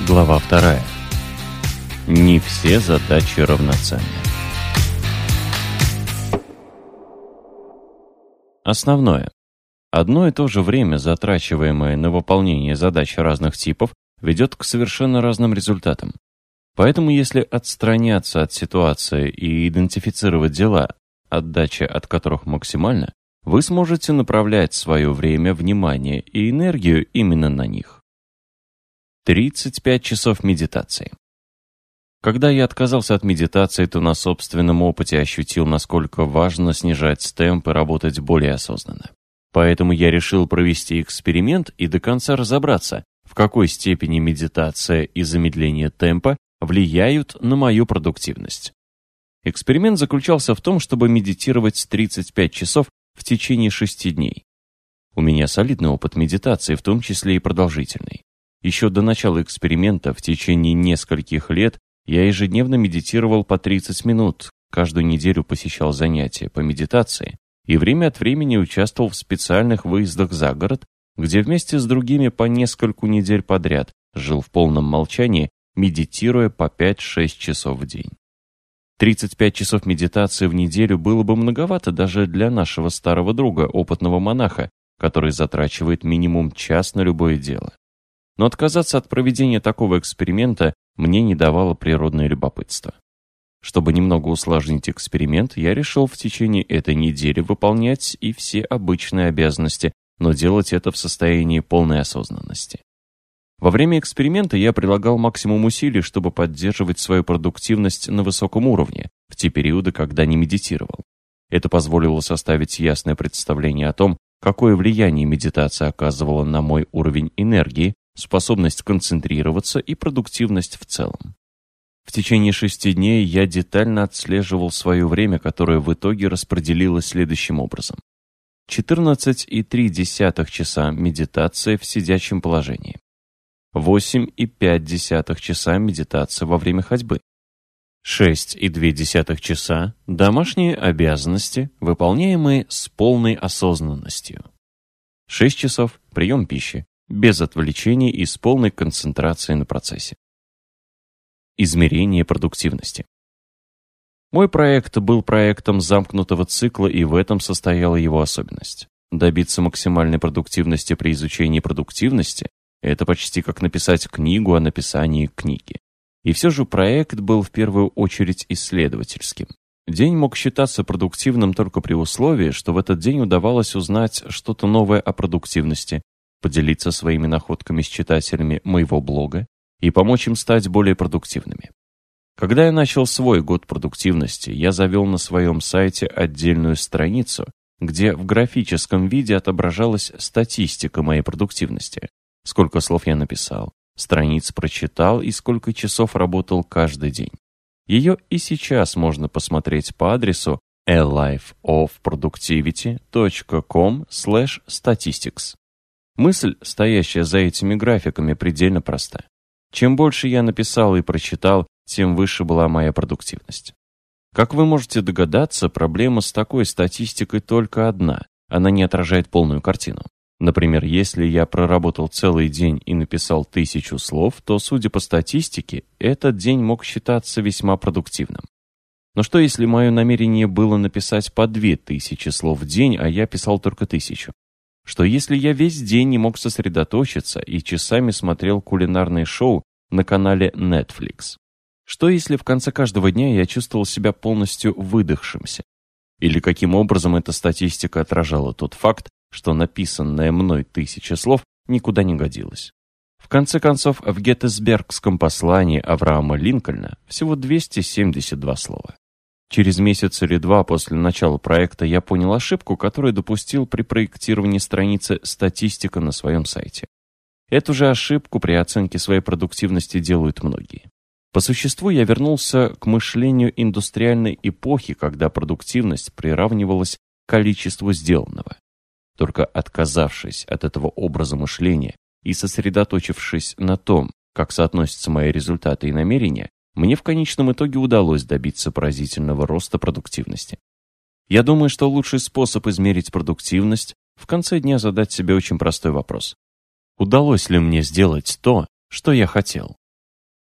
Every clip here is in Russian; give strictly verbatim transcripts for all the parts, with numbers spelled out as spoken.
Глава вторая. Не все задачи равноценны. Основное. Одно и то же время, затрачиваемое на выполнение задач разных типов, ведет к совершенно разным результатам. Поэтому если отстраняться от ситуации и идентифицировать дела, отдача от которых максимальна, вы сможете направлять свое время, внимание и энергию именно на них. тридцать пять часов медитации. Когда я отказался от медитации, то на собственном опыте ощутил, насколько важно снижать темп и работать более осознанно. Поэтому я решил провести эксперимент и до конца разобраться, в какой степени медитация и замедление темпа влияют на мою продуктивность. Эксперимент заключался в том, чтобы медитировать тридцать пять часов в течение шести дней. У меня солидный опыт медитации, в том числе и продолжительный. Еще до начала эксперимента в течение нескольких лет я ежедневно медитировал по тридцать минут, каждую неделю посещал занятия по медитации и время от времени участвовал в специальных выездах за город, где вместе с другими по нескольку недель подряд жил в полном молчании, медитируя по пять-шесть часов в день. тридцать пять часов медитации в неделю было бы многовато даже для нашего старого друга, опытного монаха, который затрачивает минимум час на любое дело. Но отказаться от проведения такого эксперимента мне не давало природное любопытство. Чтобы немного усложнить эксперимент, я решил в течение этой недели выполнять и все обычные обязанности, но делать это в состоянии полной осознанности. Во время эксперимента я прилагал максимум усилий, чтобы поддерживать свою продуктивность на высоком уровне, в те периоды, когда не медитировал. Это позволило составить ясное представление о том, какое влияние медитация оказывала на мой уровень энергии, способность концентрироваться и продуктивность в целом. В течение шести дней я детально отслеживал свое время, которое в итоге распределилось следующим образом. четырнадцать и три десятых часа медитация в сидячем положении. восемь и пять десятых часа медитация во время ходьбы. шесть и две десятых часа домашние обязанности, выполняемые с полной осознанностью. шесть часов прием пищи, без отвлечений и с полной концентрацией на процессе. Измерение продуктивности. Мой проект был проектом замкнутого цикла, и в этом состояла его особенность. Добиться максимальной продуктивности при изучении продуктивности – это почти как написать книгу о написании книги. И все же проект был в первую очередь исследовательским. День мог считаться продуктивным только при условии, что в этот день удавалось узнать что-то новое о продуктивности, поделиться своими находками с читателями моего блога и помочь им стать более продуктивными. Когда я начал свой год продуктивности, я завел на своем сайте отдельную страницу, где в графическом виде отображалась статистика моей продуктивности. Сколько слов я написал, страниц прочитал и сколько часов работал каждый день. Ее и сейчас можно посмотреть по адресу a life of productivity dot com slash statistics. Мысль, стоящая за этими графиками, предельно проста. Чем больше я написал и прочитал, тем выше была моя продуктивность. Как вы можете догадаться, проблема с такой статистикой только одна. Она не отражает полную картину. Например, если я проработал целый день и написал тысячу слов, то, судя по статистике, этот день мог считаться весьма продуктивным. Но что если мое намерение было написать по две тысячи слов в день, а я писал только тысячу? Что если я весь день не мог сосредоточиться и часами смотрел кулинарные шоу на канале Netflix? Что если в конце каждого дня я чувствовал себя полностью выдохшимся? Или каким образом эта статистика отражала тот факт, что написанная мной тысяча слов никуда не годилась? В конце концов, в Геттисбергском послании Авраама Линкольна всего двести семьдесят два слова. Через месяц или два после начала проекта я понял ошибку, которую допустил при проектировании страницы «Статистика» на своем сайте. Эту же ошибку при оценке своей продуктивности делают многие. По существу я вернулся к мышлению индустриальной эпохи, когда продуктивность приравнивалась к количеству сделанного. Только отказавшись от этого образа мышления и сосредоточившись на том, как соотносятся мои результаты и намерения, мне в конечном итоге удалось добиться поразительного роста продуктивности. Я думаю, что лучший способ измерить продуктивность – в конце дня задать себе очень простой вопрос. Удалось ли мне сделать то, что я хотел?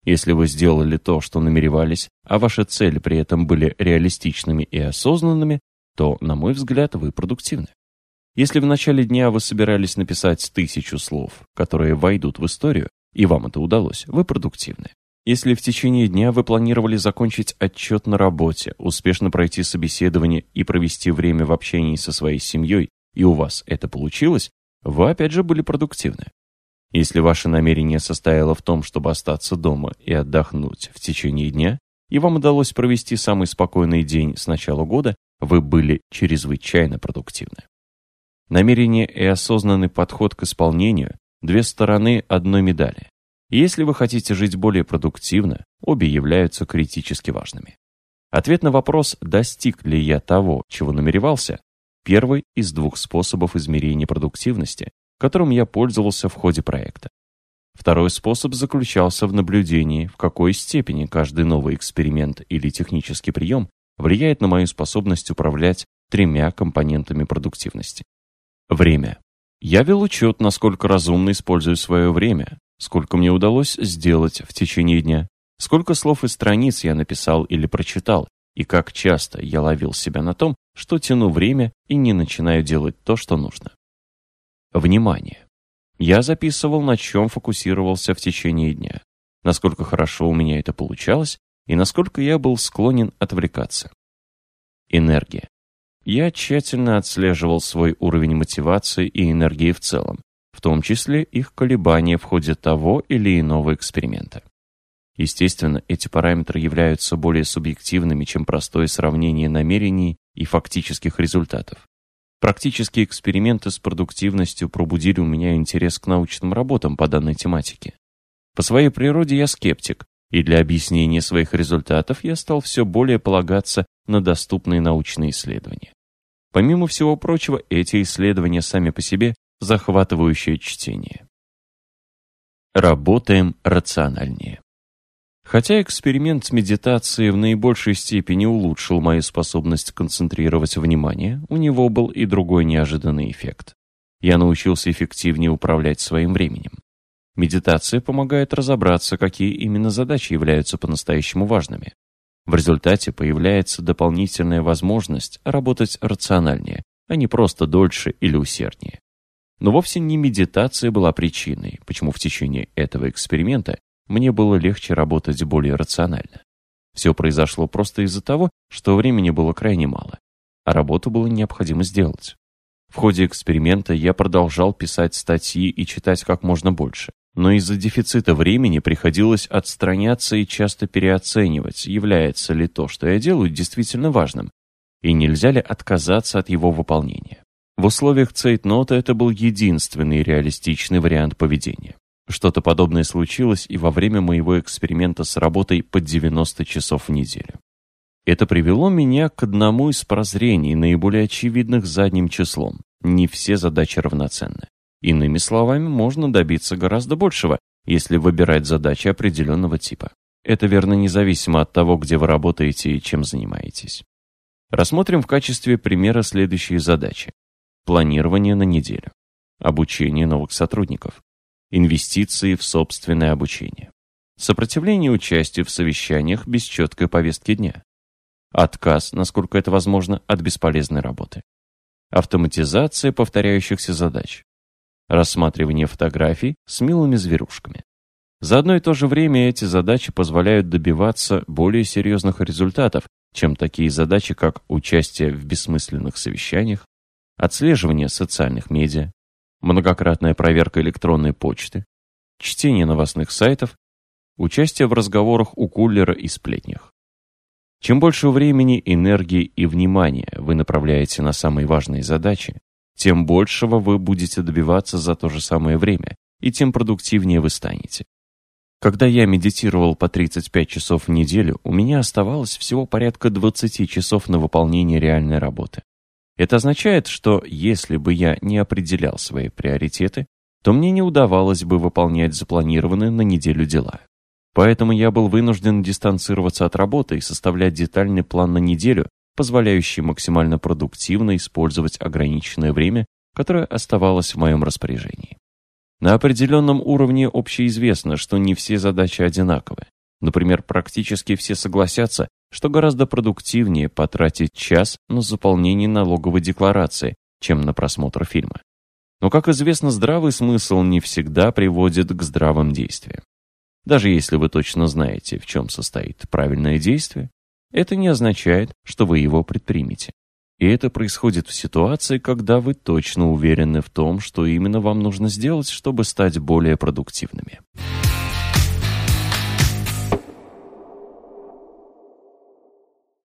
Если вы сделали то, что намеревались, а ваши цели при этом были реалистичными и осознанными, то, на мой взгляд, вы продуктивны. Если в начале дня вы собирались написать тысячу слов, которые войдут в историю, и вам это удалось, вы продуктивны. Если в течение дня вы планировали закончить отчет на работе, успешно пройти собеседование и провести время в общении со своей семьей, и у вас это получилось, вы опять же были продуктивны. Если ваше намерение состояло в том, чтобы остаться дома и отдохнуть в течение дня, и вам удалось провести самый спокойный день с начала года, вы были чрезвычайно продуктивны. Намерение и осознанный подход к исполнению – две стороны одной медали. И если вы хотите жить более продуктивно, обе являются критически важными. Ответ на вопрос, достиг ли я того, чего намеревался, первый из двух способов измерения продуктивности, которым я пользовался в ходе проекта. Второй способ заключался в наблюдении, в какой степени каждый новый эксперимент или технический прием влияет на мою способность управлять тремя компонентами продуктивности. Время. Я вел учет, насколько разумно использую свое время, сколько мне удалось сделать в течение дня, сколько слов и страниц я написал или прочитал, и как часто я ловил себя на том, что тяну время и не начинаю делать то, что нужно. Внимание. Я записывал, на чем фокусировался в течение дня, насколько хорошо у меня это получалось и насколько я был склонен отвлекаться. Энергия. Я тщательно отслеживал свой уровень мотивации и энергии в целом, в том числе их колебания в ходе того или иного эксперимента. Естественно, эти параметры являются более субъективными, чем простое сравнение намерений и фактических результатов. Практические эксперименты с продуктивностью пробудили у меня интерес к научным работам по данной тематике. По своей природе я скептик, и для объяснения своих результатов я стал все более полагаться на доступные научные исследования. Помимо всего прочего, эти исследования сами по себе захватывающее чтение. Работаем рациональнее. Хотя эксперимент с медитацией в наибольшей степени улучшил мою способность концентрировать внимание, у него был и другой неожиданный эффект. Я научился эффективнее управлять своим временем. Медитация помогает разобраться, какие именно задачи являются по-настоящему важными. В результате появляется дополнительная возможность работать рациональнее, а не просто дольше или усерднее. Но вовсе не медитация была причиной, почему в течение этого эксперимента мне было легче работать более рационально. Все произошло просто из-за того, что времени было крайне мало, а работу было необходимо сделать. В ходе эксперимента я продолжал писать статьи и читать как можно больше, но из-за дефицита времени приходилось отстраняться и часто переоценивать, является ли то, что я делаю, действительно важным, и нельзя ли отказаться от его выполнения. В условиях цейтнота это был единственный реалистичный вариант поведения. Что-то подобное случилось и во время моего эксперимента с работой по девяносто часов в неделю. Это привело меня к одному из прозрений, наиболее очевидных задним числом. Не все задачи равноценны. Иными словами, можно добиться гораздо большего, если выбирать задачи определенного типа. Это верно независимо от того, где вы работаете и чем занимаетесь. Рассмотрим в качестве примера следующие задачи. Планирование на неделю. Обучение новых сотрудников. Инвестиции в собственное обучение. Сопротивление участию в совещаниях без четкой повестки дня. Отказ, насколько это возможно, от бесполезной работы. Автоматизация повторяющихся задач. Рассматривание фотографий с милыми зверушками. За одно и то же время эти задачи позволяют добиваться более серьезных результатов, чем такие задачи, как участие в бессмысленных совещаниях, отслеживание социальных медиа, многократная проверка электронной почты, чтение новостных сайтов, участие в разговорах у кулера и сплетнях. Чем больше времени, энергии и внимания вы направляете на самые важные задачи, тем большего вы будете добиваться за то же самое время, и тем продуктивнее вы станете. Когда я медитировал по тридцать пять часов в неделю, у меня оставалось всего порядка двадцать часов на выполнение реальной работы. Это означает, что если бы я не определял свои приоритеты, то мне не удавалось бы выполнять запланированные на неделю дела. Поэтому я был вынужден дистанцироваться от работы и составлять детальный план на неделю, позволяющий максимально продуктивно использовать ограниченное время, которое оставалось в моем распоряжении. На определенном уровне общеизвестно, что не все задачи одинаковы. Например, практически все согласятся, что гораздо продуктивнее потратить час на заполнение налоговой декларации, чем на просмотр фильма. Но, как известно, здравый смысл не всегда приводит к здравым действиям. Даже если вы точно знаете, в чем состоит правильное действие, это не означает, что вы его предпримете. И это происходит в ситуации, когда вы точно уверены в том, что именно вам нужно сделать, чтобы стать более продуктивными.